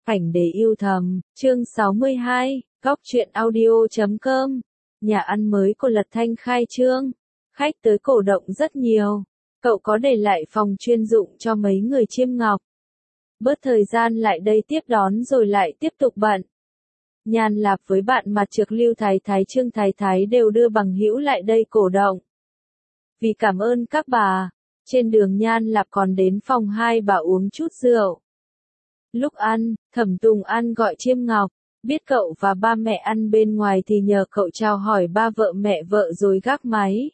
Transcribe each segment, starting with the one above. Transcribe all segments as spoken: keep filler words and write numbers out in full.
Ảnh để yêu thầm, chương sáu mươi hai, góc truyện audio chấm com. Nhà ăn mới của Lật Thanh khai trương, khách tới cổ động rất nhiều. Cậu có để lại phòng chuyên dụng cho mấy người chiêm ngọc. Bớt thời gian lại đây tiếp đón rồi lại tiếp tục bận. Nhan Lạp với bạn mặt trược Lưu Thái Thái Trương Thái Thái đều đưa bằng hữu lại đây cổ động. Vì cảm ơn các bà, trên đường Nhan Lạp còn đến phòng hai bà uống chút rượu. Lúc ăn, Thẩm Tùng An gọi Chiêm Ngọc, biết cậu và ba mẹ ăn bên ngoài thì nhờ cậu chào hỏi ba vợ mẹ vợ rồi gác máy.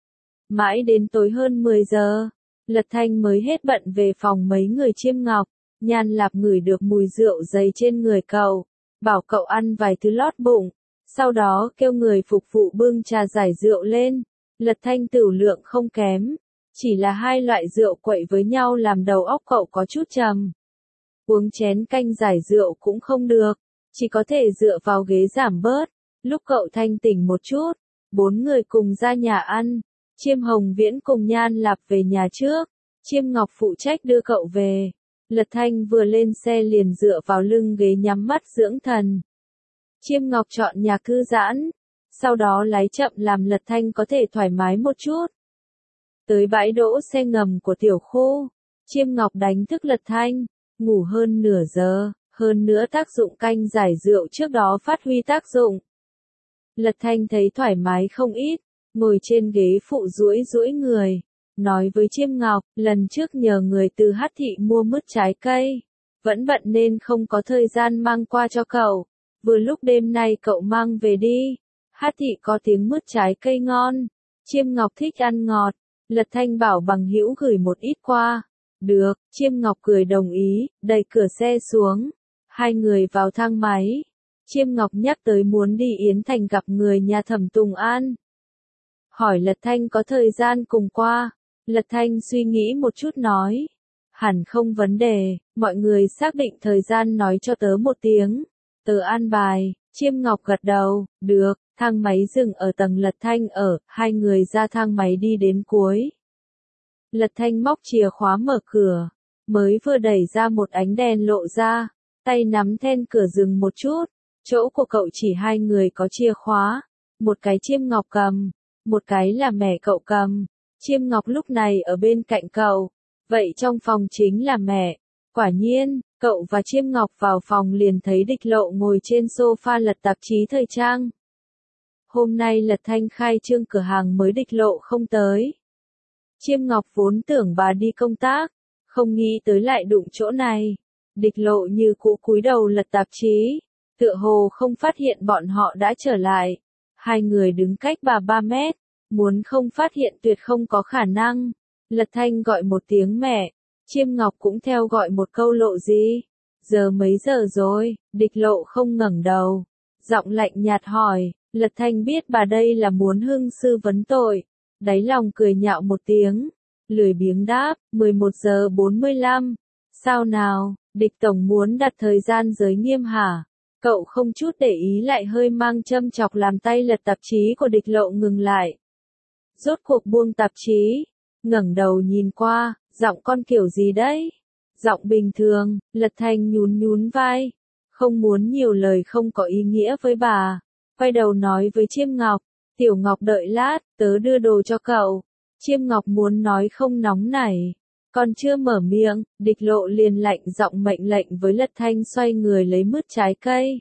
Mãi đến tối hơn mười giờ, Lật Thanh mới hết bận về phòng mấy người Chiêm Ngọc. Nhan Lạp ngửi được mùi rượu dày trên người cậu, bảo cậu ăn vài thứ lót bụng, sau đó kêu người phục vụ bưng trà giải rượu lên. Lật Thanh tửu lượng không kém, chỉ là hai loại rượu quậy với nhau làm đầu óc cậu có chút trầm. Uống chén canh giải rượu cũng không được, chỉ có thể dựa vào ghế giảm bớt. Lúc cậu thanh tỉnh một chút, bốn người cùng ra nhà ăn. Chiêm Hồng Viễn cùng Nhan Lạp về nhà trước, Chiêm Ngọc phụ trách đưa cậu về. Lật Thanh vừa lên xe liền dựa vào lưng ghế nhắm mắt dưỡng thần. Chiêm Ngọc chọn nhà thư giãn, sau đó lái chậm làm Lật Thanh có thể thoải mái một chút. Tới bãi đỗ xe ngầm của tiểu khu, Chiêm Ngọc đánh thức Lật Thanh, ngủ hơn nửa giờ, hơn nữa tác dụng canh giải rượu trước đó phát huy tác dụng. Lật Thanh thấy thoải mái không ít, ngồi trên ghế phụ duỗi duỗi người, nói với Chiêm Ngọc, lần trước nhờ người từ Hát Thị mua mứt trái cây, vẫn bận nên không có thời gian mang qua cho cậu, vừa lúc đêm nay cậu mang về đi, Hát Thị có tiếng mứt trái cây ngon. Chiêm Ngọc thích ăn ngọt, Lật Thanh bảo bằng hữu gửi một ít qua. Được, Chiêm Ngọc cười đồng ý, đẩy cửa xe xuống, hai người vào thang máy. Chiêm Ngọc nhắc tới muốn đi Yến Thành gặp người nhà Thẩm Tùng An. Hỏi Lật Thanh có thời gian cùng qua. Lật Thanh suy nghĩ một chút nói, hẳn không vấn đề, mọi người xác định thời gian nói cho tớ một tiếng, tớ an bài. Chiêm Ngọc gật đầu, được, thang máy dừng ở tầng Lật Thanh ở, hai người ra thang máy đi đến cuối. Lật Thanh móc chìa khóa mở cửa, mới vừa đẩy ra một ánh đèn lộ ra, tay nắm then cửa dừng một chút, chỗ của cậu chỉ hai người có chìa khóa, một cái Chiêm Ngọc cầm, một cái là mẹ cậu cầm. Chiêm Ngọc lúc này ở bên cạnh cậu, vậy trong phòng chính là mẹ. Quả nhiên, cậu và Chiêm Ngọc vào phòng liền thấy Địch Lộ ngồi trên sofa lật tạp chí thời trang. Hôm nay Lật Thanh khai trương cửa hàng mới Địch Lộ không tới. Chiêm Ngọc vốn tưởng bà đi công tác, không nghĩ tới lại đụng chỗ này. Địch Lộ như cũ cúi đầu lật tạp chí, tựa hồ không phát hiện bọn họ đã trở lại. Hai người đứng cách bà ba mét, muốn không phát hiện tuyệt không có khả năng. Lật Thanh gọi một tiếng mẹ, Chiêm Ngọc cũng theo gọi một câu Lộ gì. Giờ mấy giờ rồi? Địch Lộ không ngẩng đầu, giọng lạnh nhạt hỏi. Lật Thanh biết bà đây là muốn hưng sư vấn tội, đáy lòng cười nhạo một tiếng, lười biếng đáp, mười một giờ bốn mươi lăm. Sao nào, Địch Tổng muốn đặt thời gian giới nghiêm hả? Cậu không chút để ý lại hơi mang châm chọc làm tay lật tạp chí của Địch Lộ ngừng lại. Rốt cuộc buông tạp chí, ngẩng đầu nhìn qua, giọng con kiểu gì đấy? Giọng bình thường. Lật Thanh nhún nhún vai, không muốn nhiều lời không có ý nghĩa với bà, quay đầu nói với Chiêm Ngọc, Tiểu Ngọc đợi lát, tớ đưa đồ cho cậu. Chiêm Ngọc muốn nói không nóng nảy, còn chưa mở miệng, Địch Lộ liền lạnh giọng mệnh lệnh với Lật Thanh xoay người lấy mứt trái cây.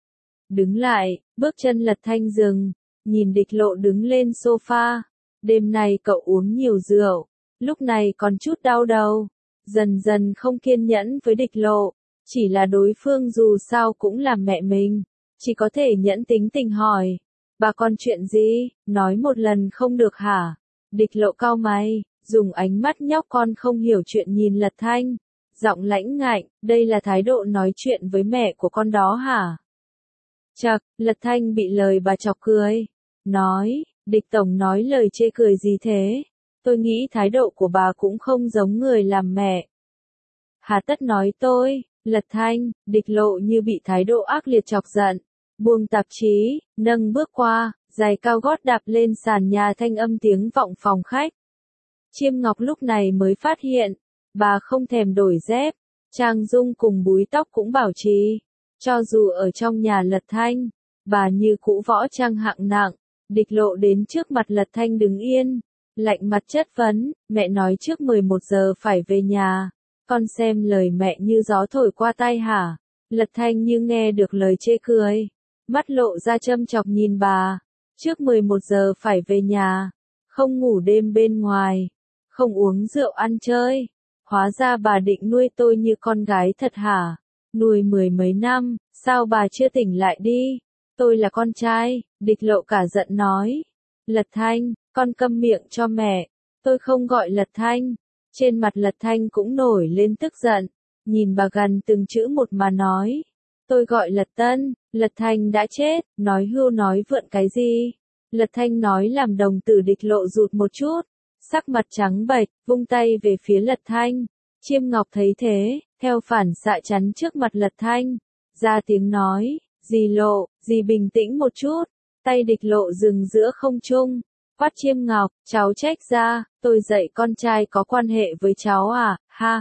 Đứng lại, bước chân Lật Thanh dừng, nhìn Địch Lộ đứng lên sofa. Đêm nay cậu uống nhiều rượu, lúc này còn chút đau đầu, dần dần không kiên nhẫn với Địch Lộ, chỉ là đối phương dù sao cũng là mẹ mình, chỉ có thể nhẫn tính tình hỏi, bà con chuyện gì, nói một lần không được hả? Địch Lộ cau mày, dùng ánh mắt nhóc con không hiểu chuyện nhìn Lật Thanh, giọng lãnh ngạnh, đây là thái độ nói chuyện với mẹ của con đó hả? Chậc, Lật Thanh bị lời bà chọc cười, nói, Địch Tổng nói lời chê cười gì thế? Tôi nghĩ thái độ của bà cũng không giống người làm mẹ. Hà tất nói tôi, Lật Thanh, Địch Lộ như bị thái độ ác liệt chọc giận, buông tạp chí, nâng bước qua, giày cao gót đạp lên sàn nhà thanh âm tiếng vọng phòng khách. Chiêm Ngọc lúc này mới phát hiện, bà không thèm đổi dép, trang dung cùng búi tóc cũng bảo trì. Cho dù ở trong nhà Lật Thanh, bà như cũ võ trang hạng nặng. Địch Lộ đến trước mặt Lật Thanh đứng yên, lạnh mặt chất vấn, mẹ nói trước mười một giờ phải về nhà, con xem lời mẹ như gió thổi qua tai hả? Lật Thanh như nghe được lời chê cười, mắt lộ ra châm chọc nhìn bà, trước mười một giờ phải về nhà, không ngủ đêm bên ngoài, không uống rượu ăn chơi, hóa ra bà định nuôi tôi như con gái thật hả? Nuôi mười mấy năm, sao bà chưa tỉnh lại đi? Tôi là con trai, Địch Lộ cả giận nói. Lật Thanh, con câm miệng cho mẹ, tôi không gọi Lật Thanh. Trên mặt Lật Thanh cũng nổi lên tức giận, nhìn bà gần từng chữ một mà nói. Tôi gọi Lật Tân, Lật Thanh đã chết, nói hưu nói vượn cái gì? Lật Thanh nói làm đồng tử Địch Lộ rụt một chút, sắc mặt trắng bệch, vung tay về phía Lật Thanh. Chiêm Ngọc thấy thế, theo phản xạ chắn trước mặt Lật Thanh, ra tiếng nói, dì Lộ, dì bình tĩnh một chút, tay Địch Lộ dừng giữa không trung, quát Chiêm Ngọc, cháu trách ra, tôi dạy con trai có quan hệ với cháu à, ha.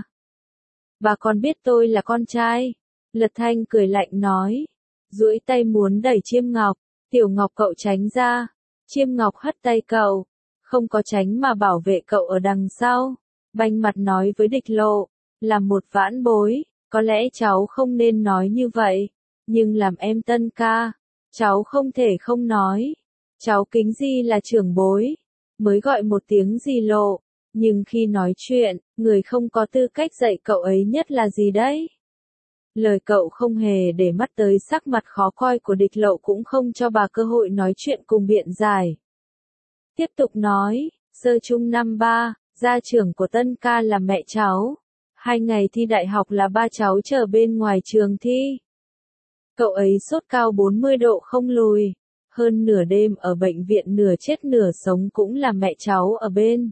Bà còn biết tôi là con trai. Lật Thanh cười lạnh nói, duỗi tay muốn đẩy Chiêm Ngọc, Tiểu Ngọc cậu tránh ra. Chiêm Ngọc hất tay cậu, không có tránh mà bảo vệ cậu ở đằng sau, banh mặt nói với Địch Lộ, là một vãn bối, có lẽ cháu không nên nói như vậy, nhưng làm em Tân ca, cháu không thể không nói, cháu kính Di là trưởng bối, mới gọi một tiếng Di Lộ, nhưng khi nói chuyện, người không có tư cách dạy cậu ấy nhất là gì đấy? Lời cậu không hề để mắt tới sắc mặt khó coi của Địch Lộ cũng không cho bà cơ hội nói chuyện cùng biện giải. Tiếp tục nói, sơ trung năm ba, gia trưởng của Tân ca là mẹ cháu. Hai ngày thi đại học là ba cháu chờ bên ngoài trường thi. Cậu ấy sốt cao bốn mươi độ không lùi. Hơn nửa đêm ở bệnh viện nửa chết nửa sống cũng là mẹ cháu ở bên.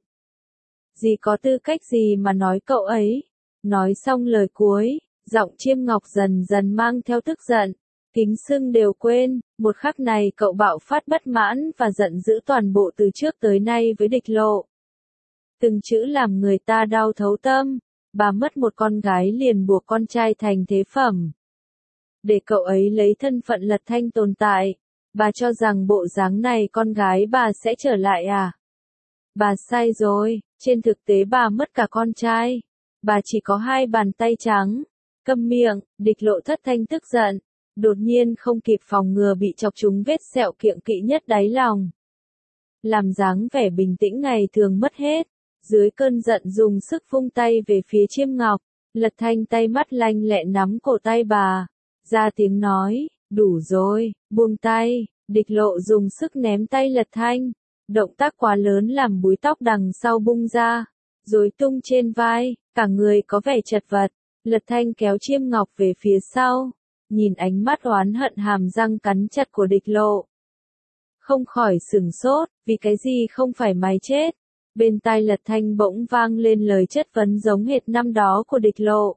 Dì có tư cách gì mà nói cậu ấy? Nói xong lời cuối, giọng Chiêm Ngọc dần dần mang theo tức giận. Kính xưng đều quên, một khắc này cậu bạo phát bất mãn và giận dữ toàn bộ từ trước tới nay với Địch Lộ. Từng chữ làm người ta đau thấu tâm, bà mất một con gái liền buộc con trai thành thế phẩm. Để cậu ấy lấy thân phận Lật Thanh tồn tại, bà cho rằng bộ dáng này con gái bà sẽ trở lại à? Bà sai rồi, trên thực tế bà mất cả con trai. Bà chỉ có hai bàn tay trắng. Câm miệng, Địch Lộ thất thanh tức giận. Đột nhiên không kịp phòng ngừa bị chọc trúng vết sẹo kiệm kỵ nhất đáy lòng. Làm dáng vẻ bình tĩnh ngày thường mất hết. Dưới cơn giận dùng sức vung tay về phía Chiêm Ngọc. Lật Thanh tay mắt lanh lẹ nắm cổ tay bà. Ra tiếng nói, đủ rồi, buông tay. Địch Lộ dùng sức ném tay Lật Thanh. Động tác quá lớn làm búi tóc đằng sau bung ra. Rối tung trên vai, cả người có vẻ chật vật. Lật Thanh kéo Chiêm Ngọc về phía sau. Nhìn ánh mắt oán hận hàm răng cắn chặt của Địch Lộ. Không khỏi sửng sốt, vì cái gì không phải mày chết. Bên tai Lật Thanh bỗng vang lên lời chất vấn giống hệt năm đó của Địch Lộ.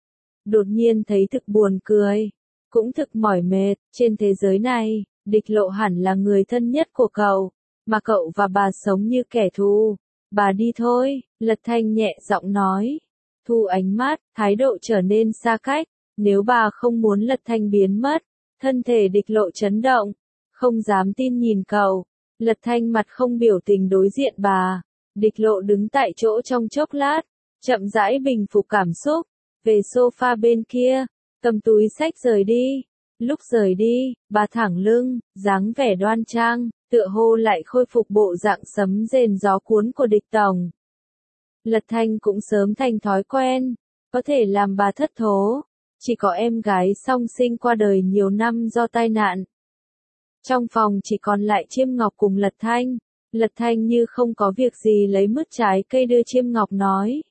Đột nhiên thấy thực buồn cười, cũng thực mỏi mệt, trên thế giới này, Địch Lộ hẳn là người thân nhất của cậu, mà cậu và bà sống như kẻ thù. Bà đi thôi, Lật Thanh nhẹ giọng nói. Thu ánh mắt, thái độ trở nên xa cách, nếu bà không muốn Lật Thanh biến mất, thân thể Địch Lộ chấn động, không dám tin nhìn cậu. Lật Thanh mặt không biểu tình đối diện bà. Địch Lộ đứng tại chỗ trong chốc lát, chậm rãi bình phục cảm xúc, về sofa bên kia, cầm túi xách rời đi. Lúc rời đi, bà thẳng lưng, dáng vẻ đoan trang, tựa hồ lại khôi phục bộ dạng sấm rền gió cuốn của Địch tổng. Lật Thanh cũng sớm thành thói quen, có thể làm bà thất thố, chỉ có em gái song sinh qua đời nhiều năm do tai nạn. Trong phòng chỉ còn lại Chiêm Ngọc cùng Lật Thanh. Lật Thanh như không có việc gì lấy mứt trái cây đưa Chiêm Ngọc nói.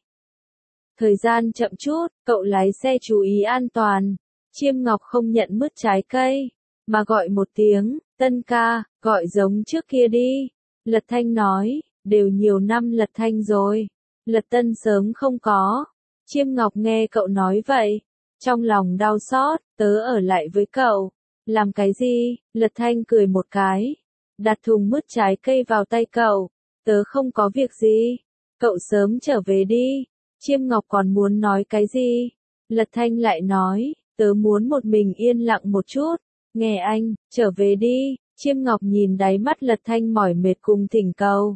Thời gian chậm chút, cậu lái xe chú ý an toàn. Chiêm Ngọc không nhận mứt trái cây, mà gọi một tiếng, Tân ca, gọi giống trước kia đi. Lật Thanh nói, đều nhiều năm Lật Thanh rồi. Lật Tân sớm không có. Chiêm Ngọc nghe cậu nói vậy, trong lòng đau xót, tớ ở lại với cậu. Làm cái gì? Lật Thanh cười một cái. Đặt thùng mứt trái cây vào tay cậu. Tớ không có việc gì. Cậu sớm trở về đi. Chiêm Ngọc còn muốn nói cái gì? Lật Thanh lại nói, tớ muốn một mình yên lặng một chút. Nghe anh, trở về đi. Chiêm Ngọc nhìn đáy mắt Lật Thanh mỏi mệt cùng thỉnh cầu.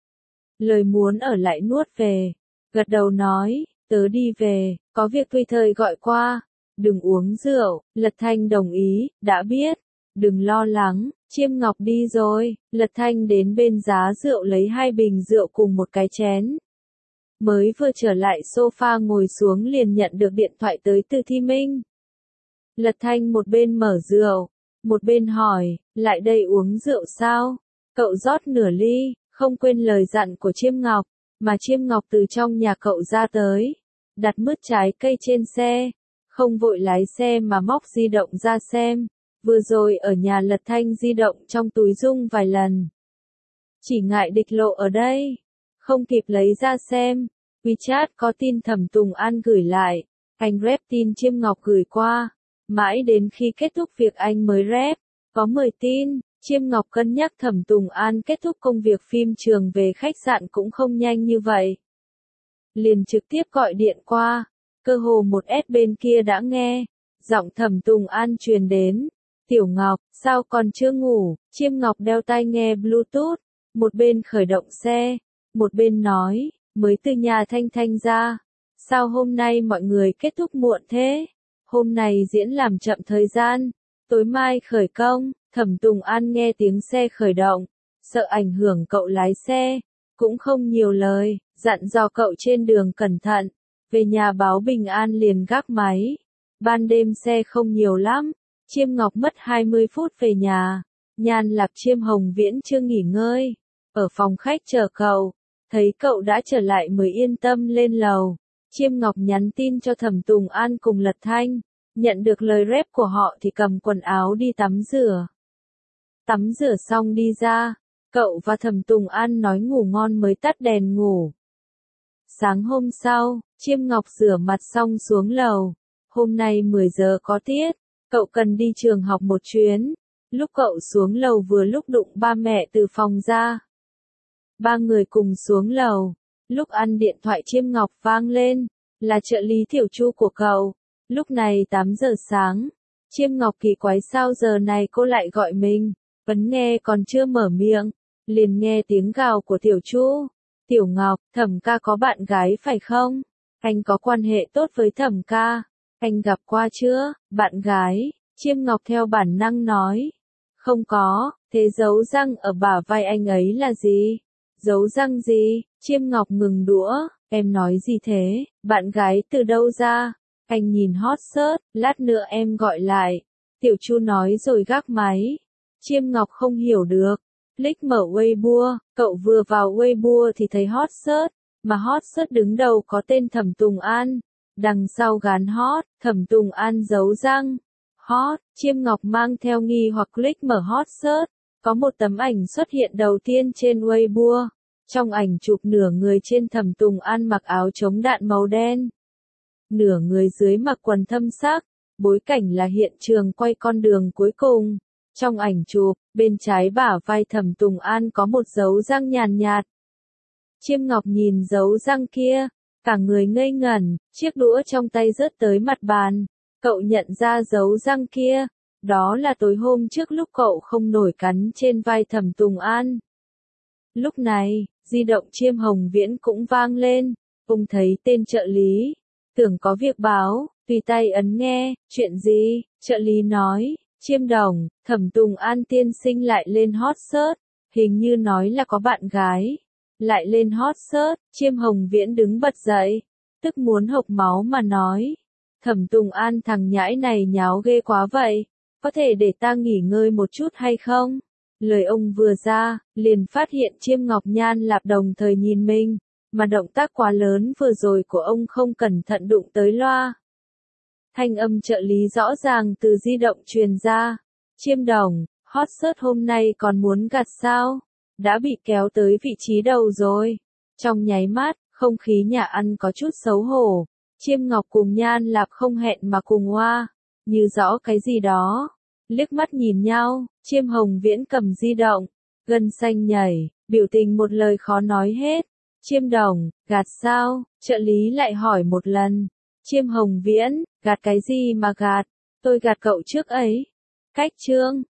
Lời muốn ở lại nuốt về. Gật đầu nói, tớ đi về, có việc tùy thời gọi qua. Đừng uống rượu. Lật Thanh đồng ý, đã biết. Đừng lo lắng. Chiêm Ngọc đi rồi. Lật Thanh đến bên giá rượu lấy hai bình rượu cùng một cái chén. Mới vừa trở lại sofa ngồi xuống liền nhận được điện thoại tới từ Thi Minh. Lật Thanh một bên mở rượu, một bên hỏi, lại đây uống rượu sao? Cậu rót nửa ly, không quên lời dặn của Chiêm Ngọc, mà Chiêm Ngọc từ trong nhà cậu ra tới, đặt mứt trái cây trên xe, không vội lái xe mà móc di động ra xem, vừa rồi ở nhà Lật Thanh di động trong túi rung vài lần. Chỉ ngại địch lộ ở đây, không kịp lấy ra xem, WeChat có tin Thẩm Tùng An gửi lại, anh rep tin Chiêm Ngọc gửi qua. Mãi đến khi kết thúc việc anh mới rep, có mười tin, Chiêm Ngọc cân nhắc Thẩm Tùng An kết thúc công việc phim trường về khách sạn cũng không nhanh như vậy. Liền trực tiếp gọi điện qua, cơ hồ một S bên kia đã nghe, giọng Thẩm Tùng An truyền đến, Tiểu Ngọc, sao còn chưa ngủ? Chiêm Ngọc đeo tai nghe Bluetooth, một bên khởi động xe, một bên nói, mới từ nhà Thanh Thanh ra, sao hôm nay mọi người kết thúc muộn thế? Hôm nay diễn làm chậm thời gian, tối mai khởi công. Thẩm Tùng An nghe tiếng xe khởi động, sợ ảnh hưởng cậu lái xe, cũng không nhiều lời, dặn dò cậu trên đường cẩn thận, về nhà báo bình an liền gác máy. Ban đêm xe không nhiều lắm, Chiêm Ngọc mất hai mươi phút về nhà, Nhan Lạp Chiêm Hồng Viễn chưa nghỉ ngơi, ở phòng khách chờ cậu, thấy cậu đã trở lại mới yên tâm lên lầu. Chiêm Ngọc nhắn tin cho Thẩm Tùng An cùng Lật Thanh, nhận được lời rep của họ thì cầm quần áo đi tắm rửa. Tắm rửa xong đi ra, cậu và Thẩm Tùng An nói ngủ ngon mới tắt đèn ngủ. Sáng hôm sau, Chiêm Ngọc rửa mặt xong xuống lầu, hôm nay mười giờ có tiết, cậu cần đi trường học một chuyến, lúc cậu xuống lầu vừa lúc đụng ba mẹ từ phòng ra. Ba người cùng xuống lầu. Lúc ăn điện thoại Chiêm Ngọc vang lên, là trợ lý Tiểu Chu của cậu. Lúc này tám giờ sáng, Chiêm Ngọc kỳ quái sao giờ này cô lại gọi mình, vẫn nghe còn chưa mở miệng, liền nghe tiếng gào của Tiểu Chu. Tiểu Ngọc, Thẩm ca có bạn gái phải không? Anh có quan hệ tốt với Thẩm ca, anh gặp qua chưa? Bạn gái, Chiêm Ngọc theo bản năng nói. Không có, thế dấu răng ở bả vai anh ấy là gì? Dấu răng gì? Chiêm Ngọc ngừng đũa, em nói gì thế, bạn gái từ đâu ra? Anh nhìn hot search, lát nữa em gọi lại. Tiểu Chu nói rồi gác máy. Chiêm Ngọc không hiểu được. Click mở Weibo, cậu vừa vào Weibo thì thấy hot search, mà hot search đứng đầu có tên Thẩm Tùng An. Đằng sau gắn hot, Thẩm Tùng An dấu răng. Hot, Chiêm Ngọc mang theo nghi hoặc click mở hot search. Có một tấm ảnh xuất hiện đầu tiên trên Weibo. Trong ảnh chụp nửa người trên Thẩm Tùng An mặc áo chống đạn màu đen. Nửa người dưới mặc quần thâm sắc, bối cảnh là hiện trường quay con đường cuối cùng. Trong ảnh chụp, bên trái bả vai Thẩm Tùng An có một dấu răng nhàn nhạt. Chiêm Ngọc nhìn dấu răng kia, cả người ngây ngẩn, chiếc đũa trong tay rớt tới mặt bàn. Cậu nhận ra dấu răng kia, đó là tối hôm trước lúc cậu không nổi cắn trên vai Thẩm Tùng An. Lúc này, di động Chiêm Hồng Viễn cũng vang lên, ông thấy tên trợ lý, tưởng có việc báo, tùy tay ấn nghe, chuyện gì, trợ lý nói, Chiêm đồng, Thẩm Tùng An tiên sinh lại lên hot search, hình như nói là có bạn gái, lại lên hot search. Chiêm Hồng Viễn đứng bật dậy, tức muốn hộc máu mà nói, Thẩm Tùng An thằng nhãi này nháo ghê quá vậy, có thể để ta nghỉ ngơi một chút hay không? Lời ông vừa ra, liền phát hiện Chiêm Ngọc Nhan Lạp đồng thời nhìn mình, mà động tác quá lớn vừa rồi của ông không cẩn thận đụng tới loa. Thanh âm trợ lý rõ ràng từ di động truyền ra. Chiêm đồng, hot search hôm nay còn muốn gặt sao? Đã bị kéo tới vị trí đầu rồi. Trong nháy mắt, không khí nhà ăn có chút xấu hổ. Chiêm Ngọc cùng Nhan Lạp không hẹn mà cùng oa, như rõ cái gì đó. Liếc mắt nhìn nhau, Chiêm Hồng Viễn cầm di động, gân xanh nhảy, biểu tình một lời khó nói hết. Chiêm đồng, gạt sao? Trợ lý lại hỏi một lần. Chiêm Hồng Viễn, gạt cái gì mà gạt, tôi gạt cậu trước ấy. Cách chương